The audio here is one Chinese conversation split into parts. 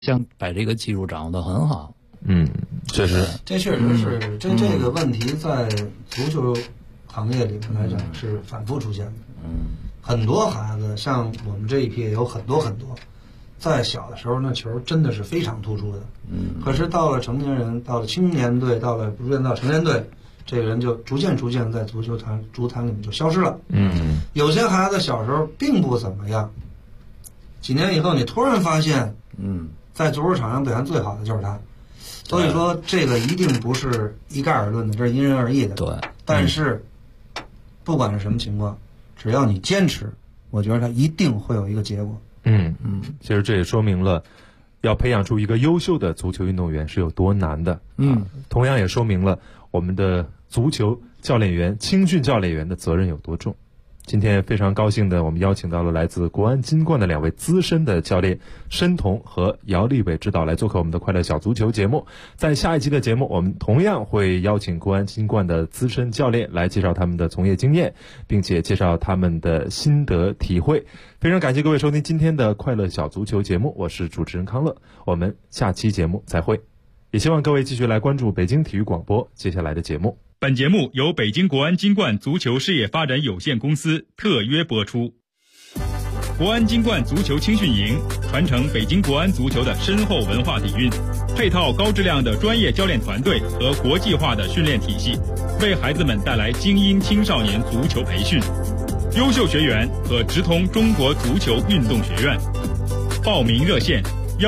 像把这个技术掌握得很好。 确实， 这确实是这个问题在足球行业里面来讲是反复出现的。很多孩子像我们这一批有很多，在小的时候那球真的是非常突出的。可是到了成年人，到了青年队，逐渐到成年队，这个人就逐渐在足坛里面就消失了。有些孩子小时候并不怎么样，几年以后你突然发现，在足球场上表现最好的就是他。所以说这个一定不是一概而论的，这是因人而异的。 对， 但是不管是什么情况，只要你坚持，我觉得它一定会有一个结果。 其实这也说明了要培养出一个优秀的足球运动员是有多难的。同样也说明了我们的足球教练员、青训教练员的责任有多重。今天非常高兴的，我们邀请到了来自国安金冠的2位资深的教练申彤和姚立伟指导来做客我们的快乐小足球节目。在下一期的节目，我们同样会邀请国安金冠的资深教练来介绍他们的从业经验，并且介绍他们的心得体会。非常感谢各位收听今天的快乐小足球节目，我是主持人康乐，我们下期节目再会。也希望各位继续来关注北京体育广播接下来的节目。 本节目由北京国安金冠足球事业发展有限公司特约播出。国安金冠足球青训营传承北京国安足球的深厚文化底蕴，配套高质量的专业教练团队和国际化的训练体系，为孩子们带来精英青少年足球培训。优秀学员可直通中国足球运动学院。报名热线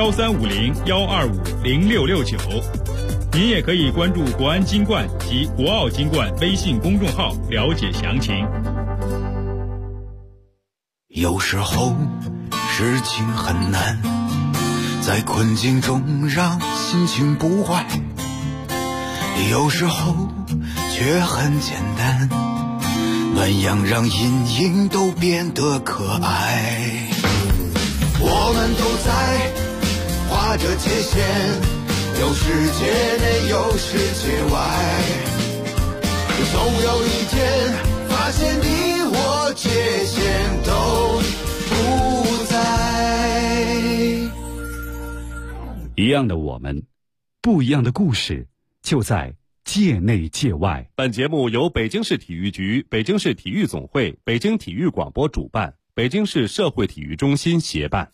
1350-125-0669。您也可以关注国安金冠及国奥金冠微信公众号了解详情。 有时候事情很难，在困境中让心情不坏，有时候却很简单，暖阳让阴影都变得可爱。我们都在画着界限，有世界内有世界外，总有一天发现你我界限都不在。 一样的我们，不一样的故事，就在界内界外。 本节目由北京市体育局、北京市体育总会、北京体育广播主办，北京市社会体育中心协办。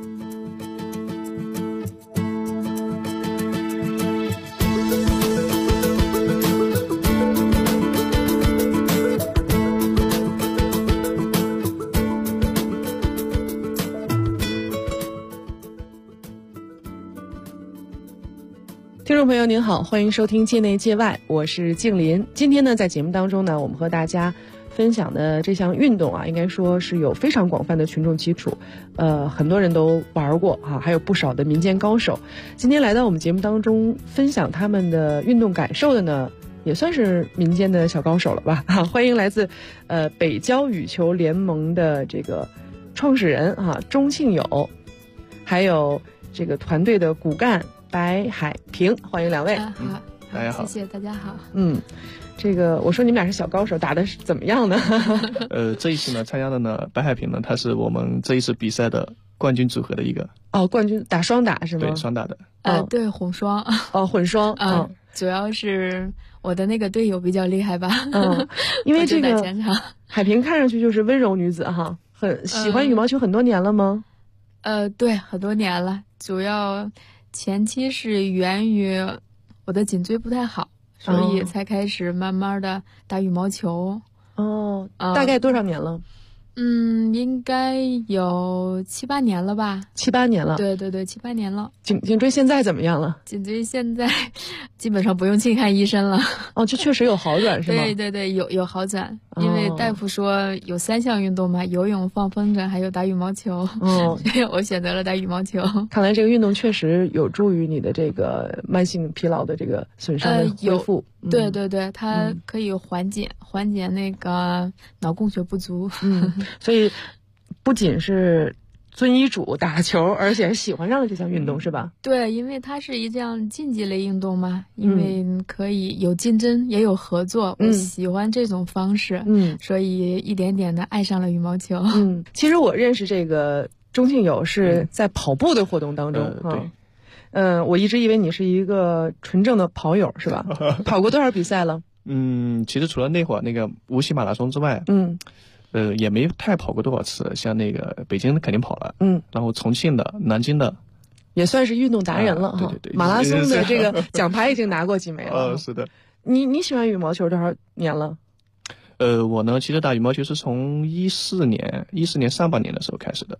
听众朋友您好，欢迎收听界内界外，我是静林。今天呢，在节目当中呢，我们和大家分享的这项运动啊，应该说是有非常广泛的群众基础，很多人都玩过啊，还有不少的民间高手。今天来到我们节目当中分享他们的运动感受的呢，也算是民间的小高手了吧。欢迎来自北交羽球联盟的这个创始人钟庆友，还有这个团队的骨干白海平，欢迎2位。 好， 大家好， 谢谢大家好。 这个我说你们俩是小高手，打的是怎么样呢？ 这一次呢，参加的呢，白海平呢，他是我们这一次比赛的冠军组合的一个。 哦，冠军打双打是吗？ 对，双打的。 对，混双。 哦，混双。 主要是我的那个队友比较厉害吧。 因为这个海平看上去就是温柔女子哈，很喜欢羽毛球很多年了吗？ 对，很多年了。主要前期是源于我的颈椎不太好，所以才开始慢慢的打羽毛球。 大概多少年了？ 应该有7、8年了吧。 7、8年了。 对对对，7、8年了。 颈椎现在怎么样了？ 颈椎现在基本上不用去看医生了。 这确实有好转是吗？ 对对对，有好转。因为大夫说有3项运动嘛，游泳、放风筝还有打羽毛球。所以我选择了打羽毛球。看来这个运动确实有助于你的这个慢性疲劳的这个损伤的恢复。 对对对，它可以缓解那个脑供血不足。 所以不仅是遵医嘱打球，而且是喜欢上了这项运动是吧？ 对，因为它是一项竞技类运动嘛，因为可以有竞争也有合作，我喜欢这种方式，所以一点点的爱上了羽毛球。 其实我认识这个钟庆友是在跑步的活动当中。 对， 我一直以为你是一个纯正的跑友，是吧？跑过多少比赛了？ 其实除了那会儿那个无锡马拉松之外，也没太跑过多少次。像那个北京肯定跑了，然后重庆的、南京的， 也算是运动达人了哈。 对， 马拉松的这个奖牌已经拿过几枚了。 是的。 你喜欢羽毛球多少年了？ 我呢，其实打羽毛球是从14年上半年的时候开始的。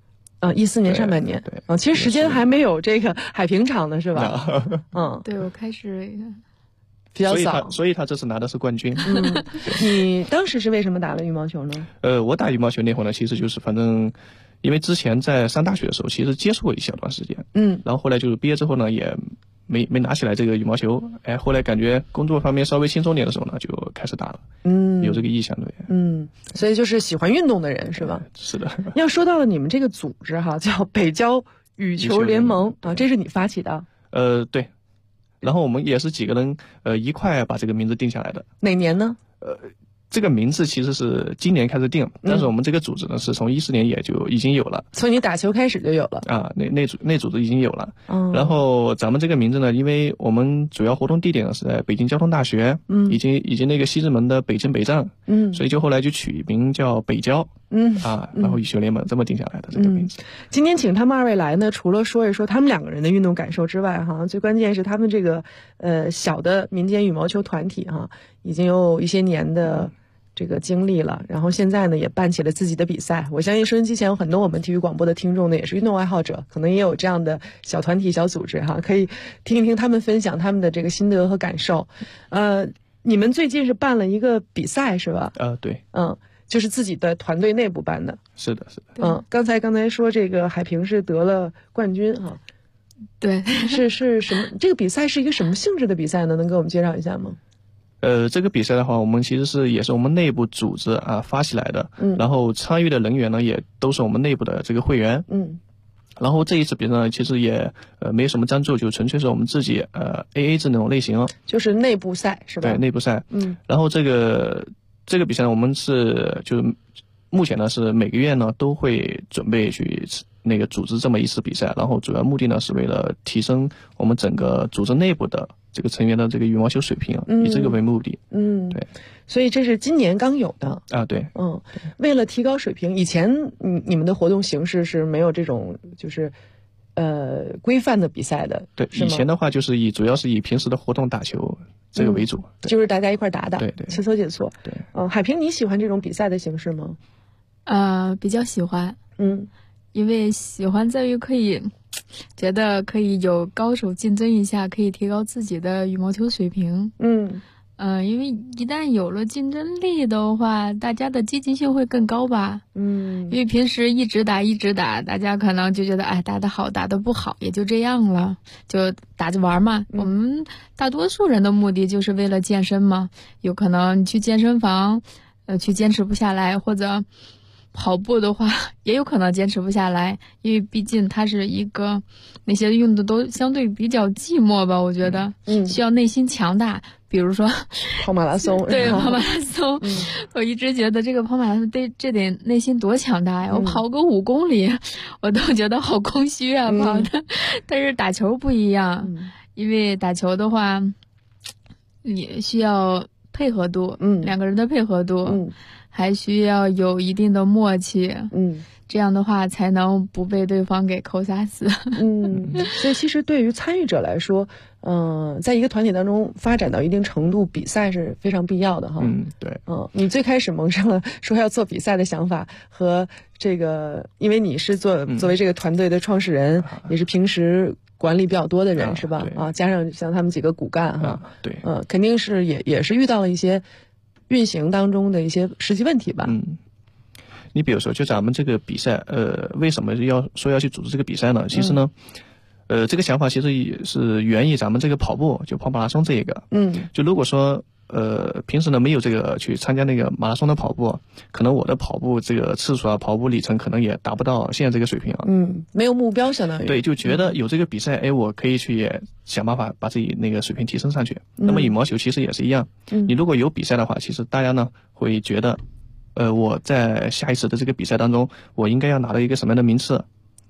14年上半年。 对。 其实时间还没有这个海平长呢，是吧？ 对，我开始比较早， 所以他这次拿的是冠军。 你当时是为什么打了羽毛球呢？ 我打羽毛球那会儿呢，其实就是反正，因为之前在上大学的时候，其实接触过一小段时间。然后后来就是毕业之后呢，也没拿起来这个羽毛球。后来感觉工作方面稍微轻松点的时候呢，就开始打了。有这个意向，对。 所以就是喜欢运动的人是吧？ 是的。 要说到了你们这个组织哈，叫北交羽球联盟啊，这是你发起的？ 对。然后我们也是几个人一块把这个名字定下来的。哪年呢？ 这个名字其实是今年开始定，但是我们这个组织呢是从14年也就已经有了。 从你打球开始就有了啊？那组织已经有了。然后咱们这个名字呢，因为我们主要活动地点呢是在北京交通大学，以及那个西直门的北正北站，所以就后来就取名叫北交。然后羽球联盟这么定下来的这个名字。 今天请他们二位来呢，除了说一说他们两个人的运动感受之外，最关键是他们这个小的民间羽毛球团体已经有一些年的这个经历了，然后现在呢也办起了自己的比赛。我相信收音机前有很多我们体育广播的听众呢，也是运动爱好者，可能也有这样的小团体、小组织可以听一听他们分享他们的这个心得和感受。你们最近是办了一个比赛是吧？ 对。 就是自己的团队内部办的。 是的。 刚才说这个海平是得了冠军对。 是什么？这个比赛是一个什么性质的比赛呢？能给我们介绍一下吗？ 这个比赛的话，我们其实也是我们内部组织发起来的。然后参与的人员呢，也都是我们内部的这个会员。然后这一次比赛呢，其实也没什么赞助，就纯粹是我们自己AA 制那种类型， 就是内部赛是吧？ 对，内部赛。然后这个比赛呢，我们就是目前呢是每个月呢都会准备去那个组织这么一次比赛，然后主要目的呢是为了提升我们整个组织内部的这个成员的这个羽毛球水平，以这个为目的。对。 所以这是今年刚有的对。 为了提高水平，以前你们的活动形式是没有这种就是规范的比赛的。 对，以前的话就是主要是以平时的活动打球这个为主， 就是大家一块打， 对， 切磋切磋。 对。 海平，你喜欢这种比赛的形式吗？ 比较喜欢。因为喜欢在于觉得可以有高手竞争一下，可以提高自己的羽毛球水平。因为一旦有了竞争力的话，大家的积极性会更高吧。因为平时一直打，大家可能就觉得打得好，打得不好也就这样了，就打着玩嘛。我们大多数人的目的就是为了健身嘛，有可能去健身房去坚持不下来，或者跑步的话也有可能坚持不下来，因为毕竟它是一个那些用的都相对比较寂寞吧，我觉得需要内心强大。比如说跑马拉松。 对，跑马拉松。我一直觉得这个跑马拉松这得内心多强大呀！我跑个5公里我都觉得好空虚啊，跑的。但是打球不一样，因为打球的话也需要配合度，两个人的配合度，还需要有一定的默契，这样的话才能不被对方给扣杀死。 所以其实对于参与者来说，在一个团体当中发展到一定程度，比赛是非常必要的哈。 对。 你最开始萌生了说要做比赛的想法，和这个，因为你是作为这个团队的创始人，也是平时管理比较多的人，是吧？加上像他们几个骨干哈， 对。 肯定是也是遇到了一些运行当中的一些实际问题吧。 你比如说，就咱们这个比赛，为什么要去组织这个比赛呢？其实呢，这个想法其实也是源于咱们这个跑步，就跑马拉松这一个。就如果说平时呢没有这个去参加那个马拉松的跑步，可能我的跑步这个次数跑步里程可能也达不到现在这个水平啊。 没有目标相当于。 对，就觉得有这个比赛，我可以去也想办法把自己那个水平提升上去。那么羽毛球其实也是一样，你如果有比赛的话，其实大家呢会觉得，我在下一次的这个比赛当中，我应该要拿到一个什么样的名次？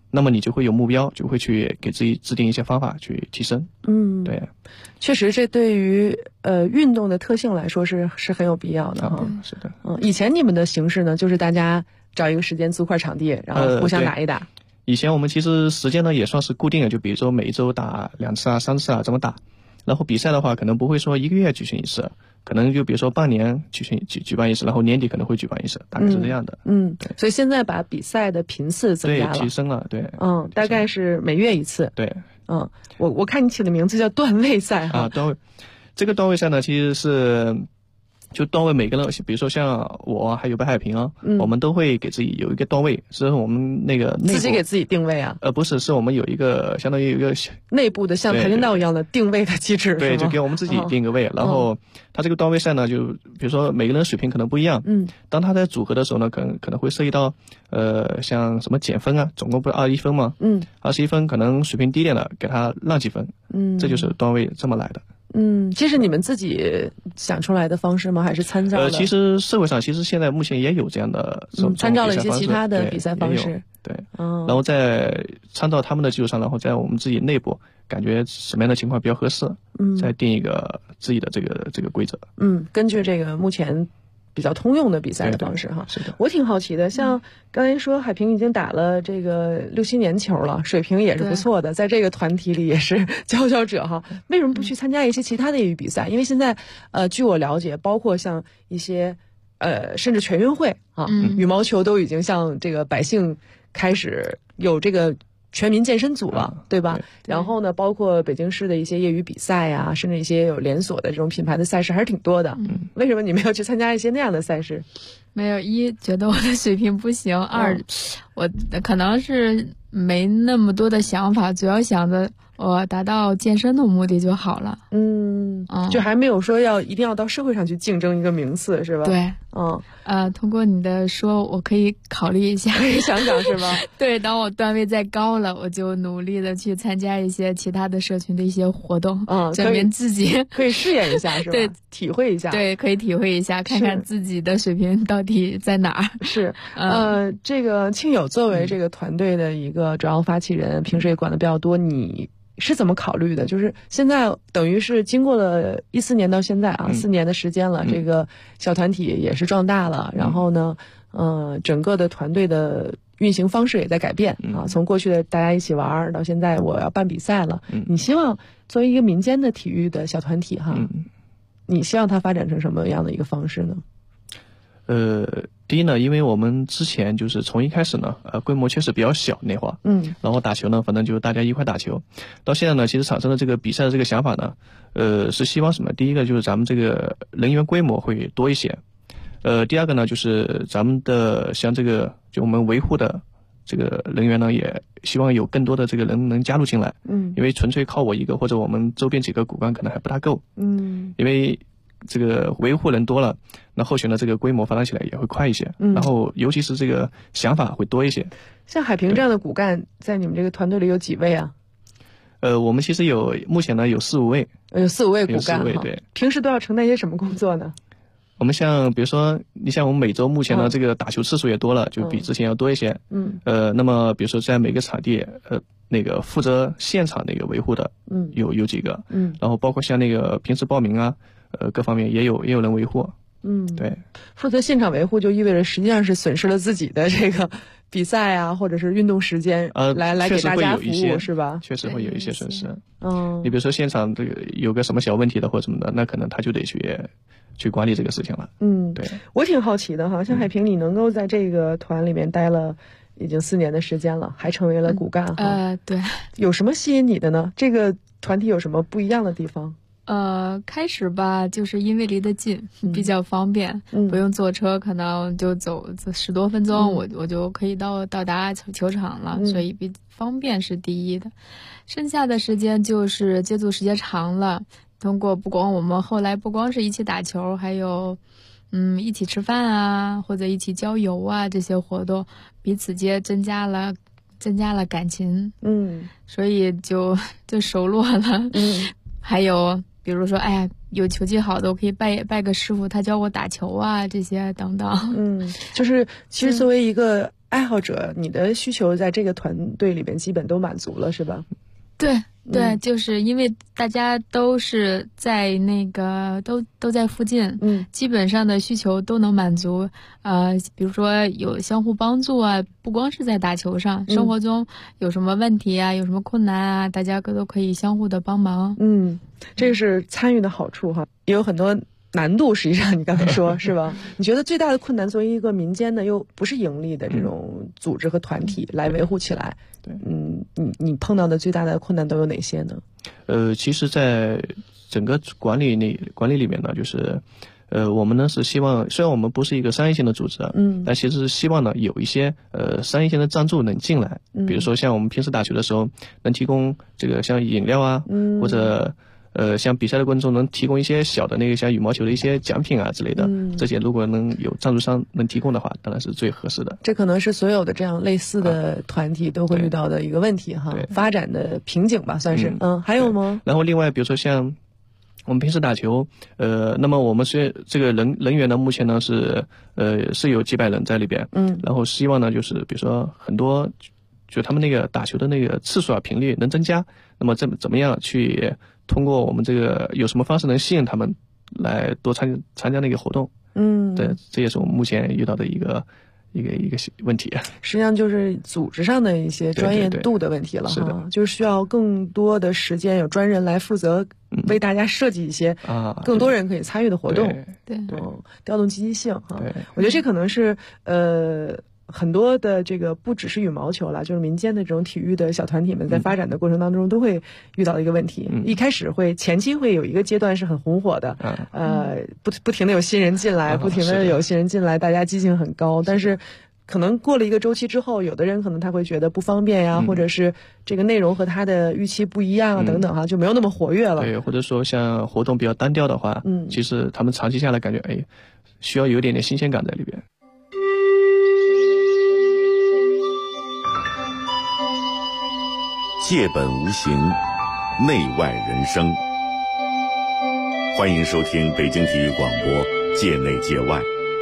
那么你就会有目标，就会去给自己制定一些方法去提升。对， 确实这对于运动的特性来说是很有必要的哈。 是的。 以前你们的形式呢，就是大家找一个时间租块场地，然后互相打一打。 以前我们其实时间呢也算是固定的，就比如说每一周打2次啊、3次啊这么打。然后比赛的话，可能不会说1个月举行一次，可能就比如说半年举办一次，然后年底可能会举办一次，大概是这样的。 所以现在把比赛的频次增加了， 对，提升了，对。 大概是每月1次。 对。 我看你起的名字叫段位赛哈。 段位，这个段位赛呢，其实是就段位每个人，比如说像我还有白海平啊，我们都会给自己有一个段位，是我们那个自己给自己定位啊？ 不是，是我们有一个相当于有一个内部的像跆拳道一样的定位的机制。 对，就给我们自己定个位，然后他这个段位赛呢，就比如说每个人水平可能不一样，当他在组合的时候呢，可能会涉及到像什么减分啊，总共不是21分吗？21分可能水平低点的给他让几分，这就是段位这么来的。 这是你们自己想出来的方式吗？还是参照的？ 其实社会上现在目前也有这样的参照了一些其他的比赛方式。 对，然后在参照他们的基础上，然后在我们自己内部感觉什么样的情况比较合适，再定一个自己的这个规则。 根据这个目前比较通用的比赛的方式哈。 是的。 我挺好奇的，像刚才说海平已经打了这个6、7年球了，水平也是不错的，在这个团体里也是佼佼者哈。为什么不去参加一些其他的业余比赛？因为现在据我了解，包括像一些甚至全运会啊，羽毛球都已经像这个百姓开始有这个全民健身组了，对吧？然后呢，包括北京市的一些业余比赛呀，甚至一些有连锁的这种品牌的赛事还是挺多的。为什么你没有去参加一些那样的赛事？ 没有，一觉得我的水平不行，二我可能是没那么多的想法，主要想着我达到健身的目的就好了。 就还没有说一定要到社会上去竞争一个名次，是吧？ 对。通过你的说，我可以考虑一下， 可以想想是吧？ 对，当我段位再高了，我就努力的去参加一些其他的社群的一些活动，证明自己可以试验一下，是吧？对，体会一下。 对，可以体会一下，看看自己的水平到底在哪儿。 是，这个庆友作为这个团队的一个主要发起人，平时也管的比较多，你是怎么考虑的？就是现在等于是经过了14年到现在啊，4年的时间了，这个小团体也是壮大了，然后呢，整个的团队的运行方式也在改变啊，从过去的大家一起玩到现在我要办比赛了。你希望作为一个民间的体育的小团体哈，你希望它发展成什么样的一个方式呢？ 第一呢，因为我们之前就是从一开始呢，规模确实比较小那会儿，然后打球呢，反正就大家一块打球。到现在呢，其实产生了这个比赛的这个想法呢，是希望什么？第一个就是咱们这个人员规模会多一些，第二个呢就是咱们的像这个就我们维护的这个人员呢，也希望有更多的这个人能加入进来，因为纯粹靠我一个或者我们周边几个骨干可能还不大够，因为这个维护人多了，那后续呢这个规模发展起来也会快一些，然后尤其是这个想法会多一些。 像海平这样的骨干在你们这个团队里有几位啊？ 我们其实目前呢有4、5位， 有4、5位骨干， 对。 平时都要承担一些什么工作呢？ 我们比如说你像我们每周目前呢这个打球次数也多了，就比之前要多一些。那么比如说在每个场地那个负责现场那个维护的有几个，然后包括像那个平时报名啊各方面也有人维护。对， 负责现场维护就意味着实际上是损失了自己的这个比赛啊或者是运动时间来给大家服务，是吧？ 确实会有一些损失。你比如说现场这个有个什么小问题的或什么的，那可能他就得去管理这个事情了。对。 我挺好奇的哈，像海平你能够在这个团里面待了已经4年的时间了，还成为了骨干哈。 对。 有什么吸引你的呢？这个团体有什么不一样的地方？ 开始吧，就是因为离得近，比较方便，不用坐车，可能就走10多分钟，我就可以到达球场了，所以方便是第一的。剩下的时间就是接触时间长了，通过我们后来不光是一起打球，还有一起吃饭啊，或者一起郊游啊，这些活动彼此间增加了感情，所以就熟络了。还有比如说，有球技好的，我可以拜个师傅，他教我打球啊，这些等等。 就是其实作为一个爱好者，你的需求在这个团队里边基本都满足了，是吧？ 对对，就是因为大家都是在那个都在附近，基本上的需求都能满足。比如说有相互帮助啊，不光是在打球上，生活中有什么问题啊，有什么困难啊，大家都可以相互的帮忙。 这是参与的好处哈，也有很多难度，实际上你刚才说是吧？你觉得最大的困难，作为一个民间的又不是盈利的这种组织和团体来维护起来，你碰到的最大的困难都有哪些呢？ 其实，在整个管理里面呢，就是我们呢是希望，虽然我们不是一个商业性的组织，但其实是希望呢有一些商业性的赞助能进来，比如说像我们平时打球的时候，能提供这个像饮料啊，或者像比赛的过程中能提供一些小的那个像羽毛球的一些奖品啊之类的，这些如果能有赞助商能提供的话，当然是最合适的。 这可能是所有的这样类似的团体都会遇到的一个问题哈，发展的瓶颈吧，算是。还有吗？ 然后另外比如说像我们平时打球，那么我们虽然这个人员呢，目前呢是有几百人在里边，然后希望呢就是比如说很多就他们那个打球的那个次数啊频率能增加，那么怎么样去通过我们这个有什么方式能吸引他们来多参加那个活动？对，这也是我们目前遇到的一个问题。 实际上就是组织上的一些专业度的问题了哈，就是需要更多的时间有专人来负责为大家设计一些更多人可以参与的活动，调动积极性哈。我觉得这可能是很多的这个不只是羽毛球了，就是民间的这种体育的小团体们在发展的过程当中都会遇到一个问题，一开始前期会有一个阶段是很红火的，不停的有新人进来，大家激情很高，但是可能过了一个周期之后，有的人可能他会觉得不方便呀，或者是这个内容和他的预期不一样等等哈，就没有那么活跃了。 对，或者说像活动比较单调的话，其实他们长期下来感觉需要有一点点新鲜感在里边。 借本无形，内外人生。欢迎收听北京体育广播界内界外。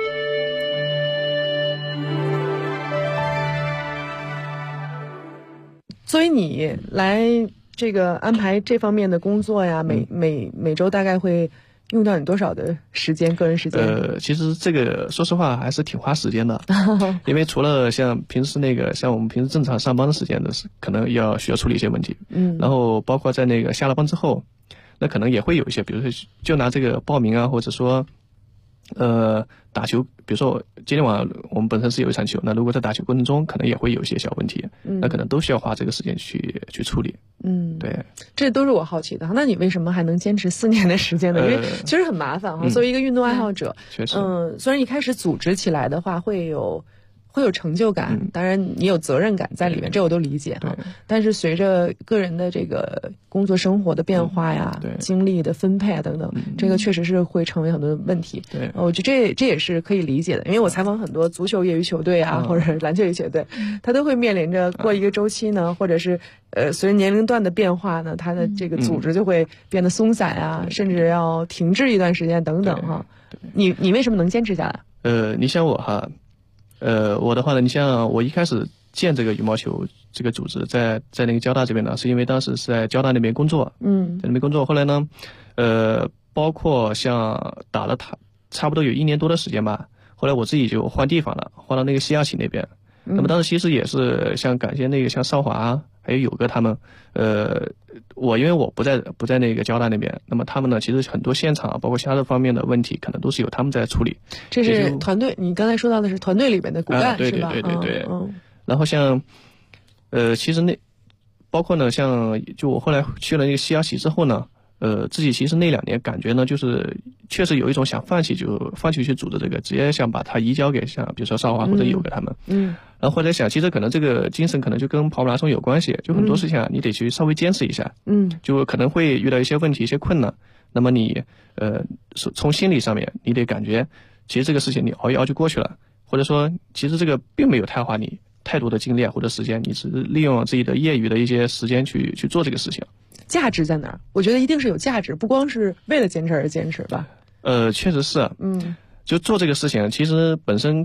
所以你来这个安排这方面的工作呀，每周大概会用掉你多少的时间，个人时间？ 其实这个说实话还是挺花时间的，因为除了像平时像我们平时正常上班的时间的可能需要处理一些问题，然后包括在那个下了班之后，那可能也会有一些，比如说就拿这个报名啊，或者说打球，比如说今天晚上我们本身是有一场球，那如果在打球过程中可能也会有一些小问题，那可能都需要花这个时间去处理。对， 这都是我好奇的。那你为什么还能坚持4年的时间呢？因为其实很麻烦哈。作为一个运动爱好者， 确实， 虽然一开始组织起来的话会有成就感，当然你有责任感在里面，这我都理解哈。但是随着个人的这个工作生活的变化呀，精力的分配啊等等，这个确实是会成为很多问题。 对， 我觉得这也是可以理解的，因为我采访很多足球业余球队啊，或者篮球业余球队，他都会面临着过一个周期呢，或者是随着年龄段的变化呢，他的这个组织就会变得松散啊，甚至要停滞一段时间等等哈。你为什么能坚持下来？ 你像我哈。我的话呢，你像我一开始建这个羽毛球这个组织，在那个交大这边呢，是因为当时是在交大那边工作，在那边工作。后来呢，包括像打了差不多有1年多的时间吧。后来我自己就换地方了，换到那个西亚旗那边。那么当时其实也是像感谢那个像少华还有友哥他们，因为我不在那个交大那边，那么他们呢，其实很多现场包括其他的方面的问题，可能都是由他们在处理。 这是团队，你刚才说到的是团队里面的骨干， 对是吧？ 对。然后像，其实包括呢，像就我后来去了那个西亚旗之后呢，自己其实那2年感觉呢，就是确实有一种想放弃去组织这个，直接想把它移交给像比如说少华或者友哥他们。然后后来想，其实可能这个精神可能就跟跑马拉松有关系，就很多事情啊，你得去稍微坚持一下。就可能会遇到一些问题、一些困难，那么你从心理上面，你得感觉，其实这个事情你熬一熬就过去了，或者说其实这个并没有太花你太多的精力或者时间，你只是利用自己的业余的一些时间去做这个事情。 价值在哪儿？我觉得一定是有价值，不光是为了坚持而坚持吧。 确实是。就做这个事情，其实本身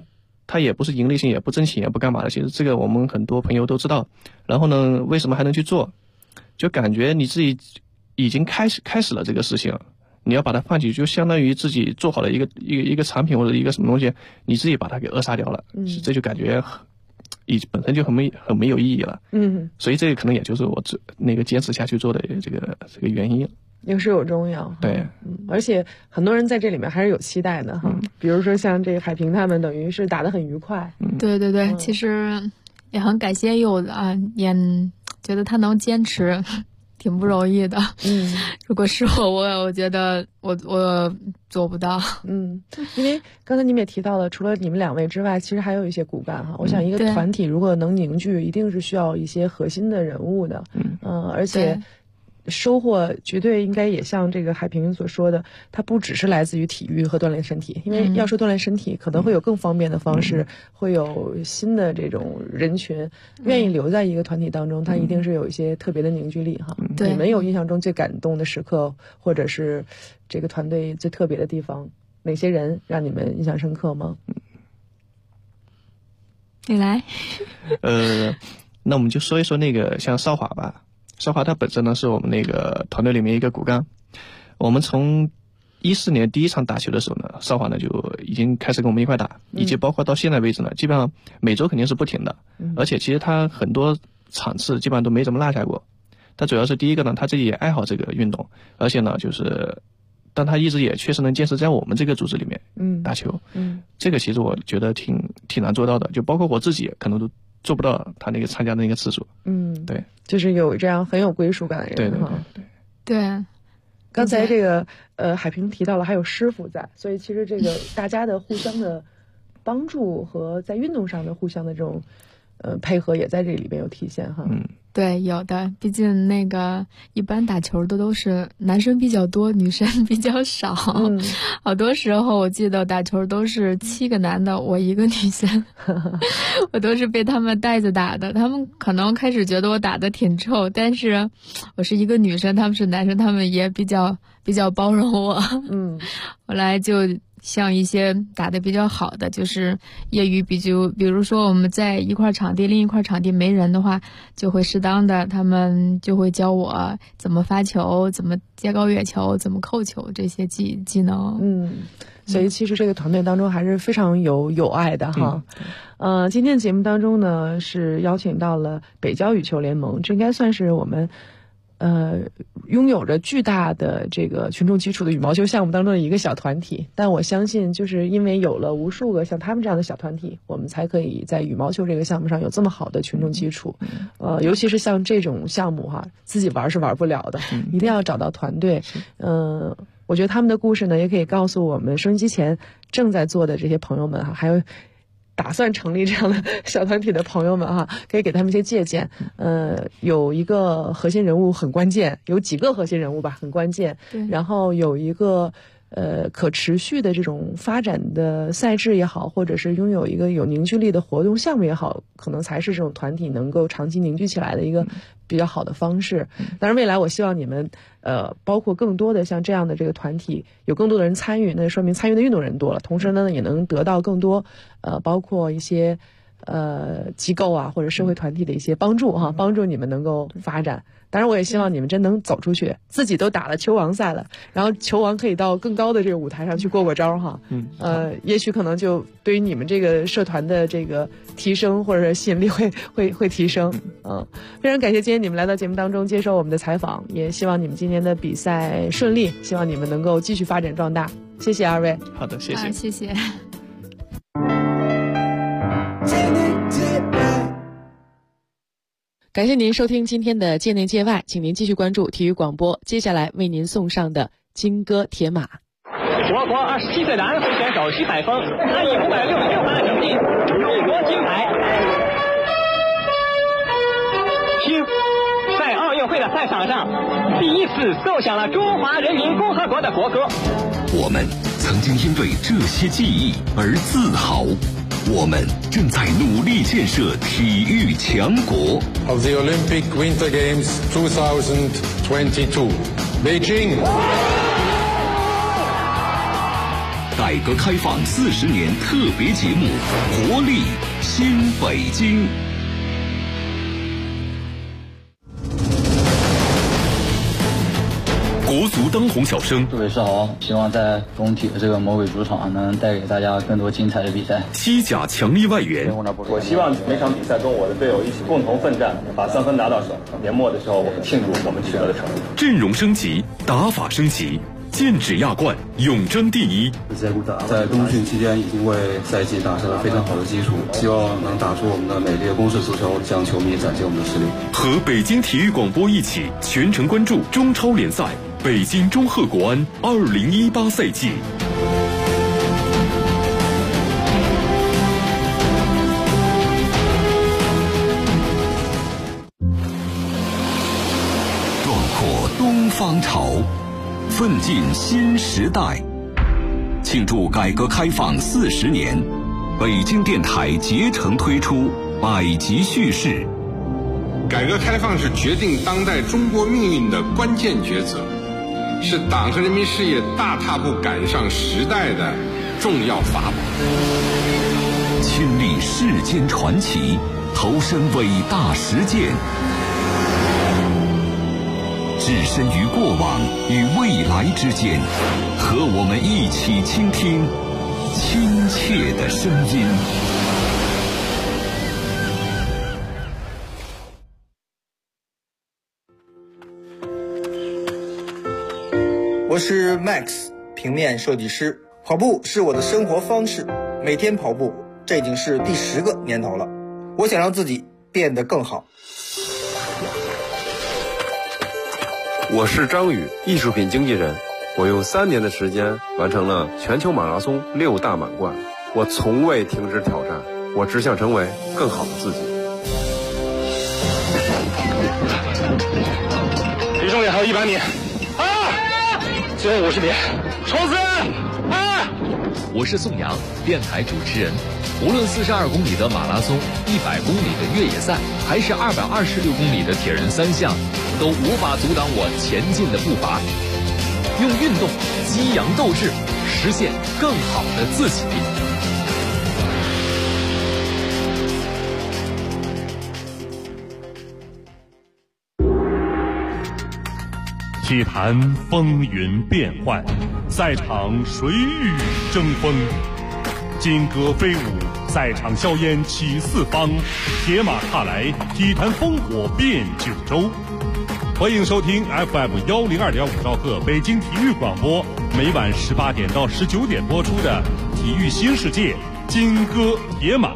它也不是盈利性，也不挣钱，也不干嘛的。其实这个我们很多朋友都知道。然后呢，为什么还能去做？就感觉你自己已经开始了这个事情，你要把它放弃，就相当于自己做好了一个产品或者一个什么东西，你自己把它给扼杀掉了。这就感觉本身就很没有意义了。所以这个可能也就是我坚持下去做的这个原因。 有始有终要。 对， 而且很多人在这里面还是有期待的哈。比如说像这个海平他们，等于是打得很愉快。 对对对，其实也很感谢柚子啊，也觉得他能坚持，挺不容易的。如果是我觉得我做不到。 因为刚才你们也提到了，除了你们2位之外，其实还有一些骨干哈。我想一个团体如果能凝聚，一定是需要一些核心的人物的。而且收获绝对应该也像这个海平所说的，它不只是来自于体育和锻炼身体，因为要说锻炼身体可能会有更方便的方式，会有新的这种人群愿意留在一个团体当中，它一定是有一些特别的凝聚力哈。你们有印象中最感动的时刻，或者是这个团队最特别的地方，哪些人让你们印象深刻吗？ 你来。 那我们就说一说那个像少华吧。少华他本身呢是我们那个团队里面一个骨干。我们从14年第一场打球的时候呢，少华呢就已经开始跟我们一块打，以及包括到现在为止呢，基本上每周肯定是不停的。而且其实他很多场次基本上都没怎么落下过。他主要是第一个呢，他自己也爱好这个运动，而且呢但他一直也确实能坚持在我们这个组织里面打球。这个其实我觉得挺难做到的，就包括我自己可能都做不到他那个参加的那个次数。对， 就是有这样很有归属感的人。 对。 刚才这个海平提到了还有师傅在，所以其实这个大家的互相的帮助和在运动上的互相的这种配合也在这里边有体现哈。 对，有的，毕竟那个一般打球的都是男生比较多，女生比较少。好多时候我记得打球都是7个男的，我1个女生。我都是被他们带着打的，他们可能开始觉得我打得挺臭，但是我是一个女生，他们是男生，他们也比较包容我。后来就像一些打得比较好的，就是业余比如说我们在一块场地，另一块场地没人的话，就会适当的他们就会教我怎么发球，怎么接高越球，怎么扣球，这些技能。 所以其实这个团队当中还是非常有爱的哈。今天的节目当中呢，是邀请到了北交羽球联盟，这应该算是我们拥有着巨大的这个群众基础的羽毛球项目当中的一个小团体，但我相信就是因为有了无数个像他们这样的小团体，我们才可以在羽毛球这个项目上有这么好的群众基础。尤其是像这种项目哈，自己玩是玩不了的，一定要找到团队。我觉得他们的故事呢，也可以告诉我们收音机前正在做的这些朋友们哈，还有打算成立这样的小团体的朋友们哈，可以给他们一些借鉴。有一个核心人物很关键，有几个核心人物吧很关键，然后有一个可持续的这种发展的赛制也好，或者是拥有一个有凝聚力的活动项目也好，可能才是这种团体能够长期凝聚起来的一个比较好的方式。当然未来我希望你们包括更多的像这样的这个团体有更多的人参与，那说明参与的运动人多了，同时呢也能得到更多包括一些机构啊或者社会团体的一些帮助哈，帮助你们能够发展。当然我也希望你们真能走出去，自己都打了球王赛了，然后球王可以到更高的这个舞台上去过招哈。也许可能就对于你们这个社团的这个提升或者吸引力会提升。非常感谢今天你们来到节目当中接受我们的采访，也希望你们今年的比赛顺利，希望你们能够继续发展壮大。谢谢二位。 好的，谢谢。 谢谢。 感谢您收听今天的界内界外，请您继续关注体育广播，接下来为您送上的金戈铁马。 我国27岁的安徽选手徐海峰，他以566分的成绩荣夺金牌。听，在奥运会的赛场上，第一次奏响了中华人民共和国的国歌。 我们曾经因为这些记忆而自豪。我们正在努力建设体育强国。 Of the Olympic Winter Games 2022, Beijing. 改革开放40年特别节目《活力新北京》。 国足当红小生， 各位是好，希望在工体的这个魔鬼主场能带给大家更多精彩的比赛。 西甲强力外援， 我希望每场比赛跟我的队友一起共同奋战，把3分拿到手。年末的时候，我们庆祝我们取得的成绩。 阵容升级，打法升级，剑指亚冠，永争第一。 在冬训期间已经为赛季打下了非常好的基础，希望能打出我们的美丽的攻势足球，向球迷展现我们的实力。 和北京体育广播一起全程关注中超联赛。北京中赫国安2018赛季。 壮阔东方潮，奋进新时代。庆祝改革开放40年，北京电台竭诚推出百集叙事。 改革开放是决定当代中国命运的关键抉择，是党和人民事业大踏步赶上时代的重要法宝。 亲历世间传奇，投身伟大实践，置身于过往与未来之间，和我们一起倾听亲切的声音。 我是 Max， 平面设计师。跑步是我的生活方式，每天跑步，这已经是第10个年头了。我想让自己变得更好。 我是张宇，艺术品经纪人。我用3年的时间完成了全球马拉松6大满贯。我从未停止挑战，我只想成为更好的自己。 离终点还有100米。最后50米，冲刺！ 我是宋阳，电台主持人。无论42公里的马拉松、100公里的越野赛，还是226公里的铁人3项，都无法阻挡我前进的步伐。用运动激扬斗志，实现更好的自己。 体坛风云变幻，赛场谁与争锋？金戈飞舞，赛场硝烟起四方，铁马踏来，体坛烽火遍九州。欢迎收听 FM 102.5兆赫北京体育广播，每晚18点到19点播出的《体育新世界》金戈铁马。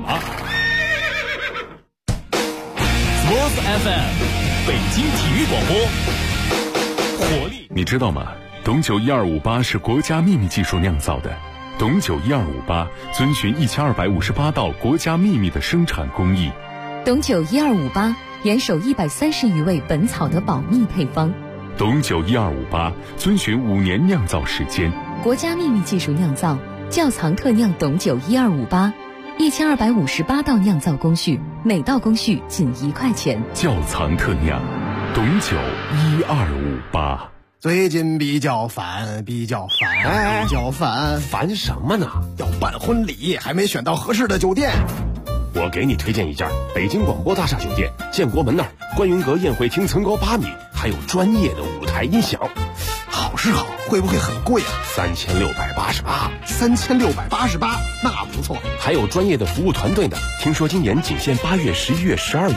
Sports FM 北京体育广播。活力， 你知道吗？董酒1258是国家秘密技术酿造的。董酒1258遵循1258道国家秘密的生产工艺。 董酒1258严守130余味本草的保密配方。 董酒1258遵循5年酿造时间。 国家秘密技术酿造，窖藏特酿董酒1258，1258道酿造工序，每道工序仅1块钱。 窖藏特酿，董酒1258。 最近比较烦， 烦什么呢？ 要办婚礼，还没选到合适的酒店。 我给你推荐一家北京广播大厦酒店，建国门那儿，观云阁宴会厅层高8米，还有专业的舞台音响。 好是好，会不会很贵啊 ？3688， 那不错。 还有专业的服务团队呢。听说今年仅限8月、11月、12月。